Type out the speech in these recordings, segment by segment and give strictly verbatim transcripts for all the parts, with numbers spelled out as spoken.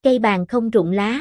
cây bàn không rụng lá.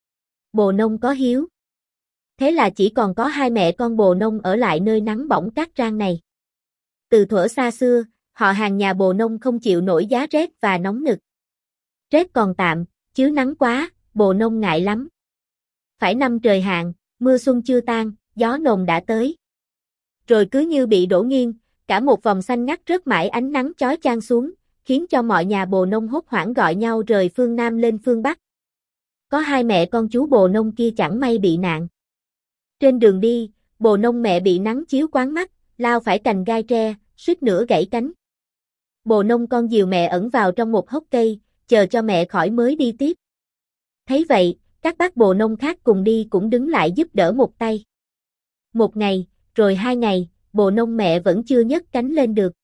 Bồ nông có hiếu. Thế là chỉ còn có hai mẹ con bồ nông ở lại nơi nắng bỏng cát rang này. Từ thuở xa xưa, họ hàng nhà bồ nông không chịu nổi giá rét và nóng nực. Rét còn tạm, chứ nắng quá, bồ nông ngại lắm. Phải năm trời hạn, mưa xuân chưa tan, gió nồm đã tới. Rồi cứ như bị đổ nghiêng, cả một vòng xanh ngắt rớt mãi ánh nắng chói chang xuống, khiến cho mọi nhà bồ nông hốt hoảng gọi nhau rời phương Nam lên phương Bắc. Có hai mẹ con chú bồ nông kia chẳng may bị nạn. Trên đường đi, bồ nông mẹ bị nắng chiếu quáng mắt, lao phải cành gai tre, suýt nữa gãy cánh. Bồ nông con dìu mẹ ẩn vào trong một hốc cây, chờ cho mẹ khỏi mới đi tiếp. Thấy vậy, các bác bồ nông khác cùng đi cũng đứng lại giúp đỡ một tay. Một ngày, rồi hai ngày, bồ nông mẹ vẫn chưa nhấc cánh lên được.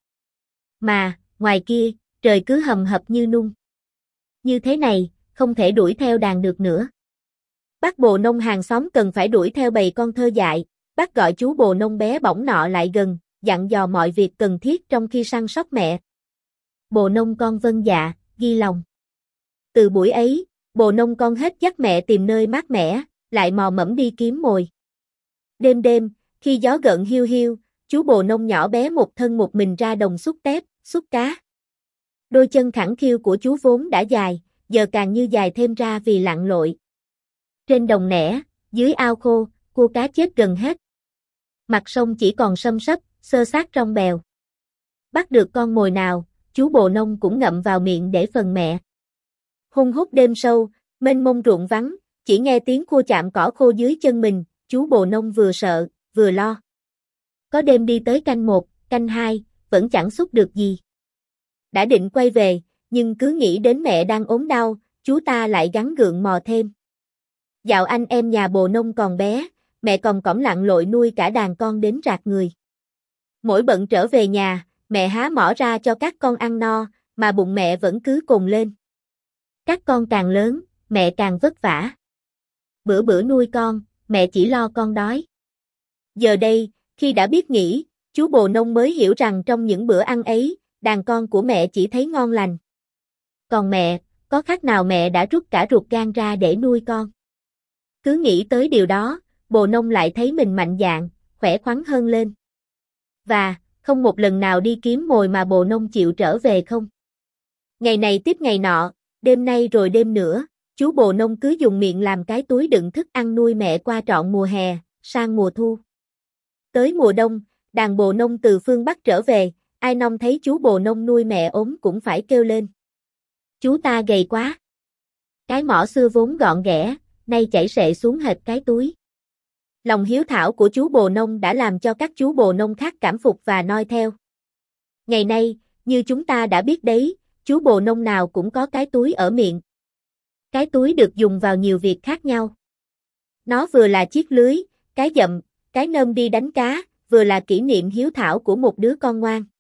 Mà, ngoài kia, trời cứ hầm hập như nung. Như thế này, không thể đuổi theo đàn được nữa. Bác bồ nông hàng xóm cần phải đuổi theo bầy con thơ dại, bác gọi chú bồ nông bé bỏng nọ lại gần, dặn dò mọi việc cần thiết trong khi săn sóc mẹ. Bồ nông con vâng dạ, ghi lòng. Từ buổi ấy, bồ nông con hết dắt mẹ tìm nơi mát mẻ, lại mò mẫm đi kiếm mồi. Đêm đêm, khi gió gợn hiu hiu, chú bồ nông nhỏ bé một thân một mình ra đồng xúc tép, xúc cá. Đôi chân khẳng khiu của chú vốn đã dài, giờ càng như dài thêm ra vì lặn lội. Trên đồng nẻ, dưới ao khô, cua cá chết gần hết. Mặt sông chỉ còn xâm xấp, xơ xác trong bèo. Bắt được con mồi nào, chú bồ nông cũng ngậm vào miệng để phần mẹ. Hun hút đêm sâu, mênh mông ruộng vắng, chỉ nghe tiếng cua chạm cỏ khô dưới chân mình, chú bồ nông vừa sợ, vừa lo. Có đêm đi tới canh một, canh hai, vẫn chẳng xúc được gì. Đã định quay về, nhưng cứ nghĩ đến mẹ đang ốm đau, chú ta lại gắng gượng mò thêm. Dạo anh em nhà bồ nông còn bé, mẹ còn cõng lặn lội nuôi cả đàn con đến rạc người. Mỗi bận trở về nhà, mẹ há mỏ ra cho các con ăn no, mà bụng mẹ vẫn cứ cồn lên. Các con càng lớn, mẹ càng vất vả. Bữa bữa nuôi con, mẹ chỉ lo con đói. Giờ đây, khi đã biết nghĩ, chú bồ nông mới hiểu rằng trong những bữa ăn ấy, đàn con của mẹ chỉ thấy ngon lành. Còn mẹ, có khác nào mẹ đã rút cả ruột gan ra để nuôi con. Cứ nghĩ tới điều đó, bồ nông lại thấy mình mạnh dạn, khỏe khoắn hơn lên. Và, không một lần nào đi kiếm mồi mà bồ nông chịu trở về không. Ngày này tiếp ngày nọ, đêm nay rồi đêm nữa, chú bồ nông cứ dùng miệng làm cái túi đựng thức ăn nuôi mẹ qua trọn mùa hè, sang mùa thu. Tới mùa đông, đàn bồ nông từ phương Bắc trở về, ai nông thấy chú bồ nông nuôi mẹ ốm cũng phải kêu lên. Chú ta gầy quá. Cái mỏ xưa vốn gọn ghẽ, nay chảy xệ xuống hệt cái túi. Lòng hiếu thảo của chú bồ nông đã làm cho các chú bồ nông khác cảm phục và noi theo. Ngày nay, như chúng ta đã biết đấy, chú bồ nông nào cũng có cái túi ở miệng. Cái túi được dùng vào nhiều việc khác nhau. Nó vừa là chiếc lưới, cái dậm, cái nơm đi đánh cá, vừa là kỷ niệm hiếu thảo của một đứa con ngoan.